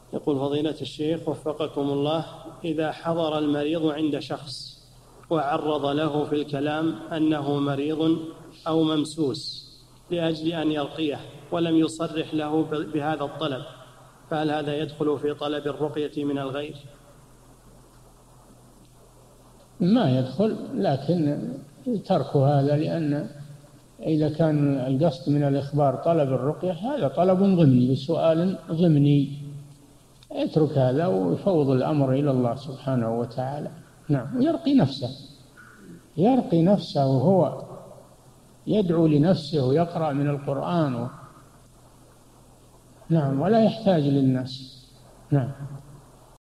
يقول فضيلة الشيخ وفقكم الله: إذا حضر المريض عند شخص وعرض له في الكلام أنه مريض أو ممسوس لأجل أن يرقيه ولم يصرح له بهذا الطلب، فهل هذا يدخل في طلب الرقية من الغير؟ ما يدخل، لكن ترك هذا، لأن إذا كان القصد من الإخبار طلب الرقية هذا طلب ضمني بسؤال ضمني، اترك هذا ويفوض الأمر إلى الله سبحانه وتعالى. نعم، يرقي نفسه وهو يدعو لنفسه ويقرأ من القرآن نعم، ولا يحتاج للناس. نعم.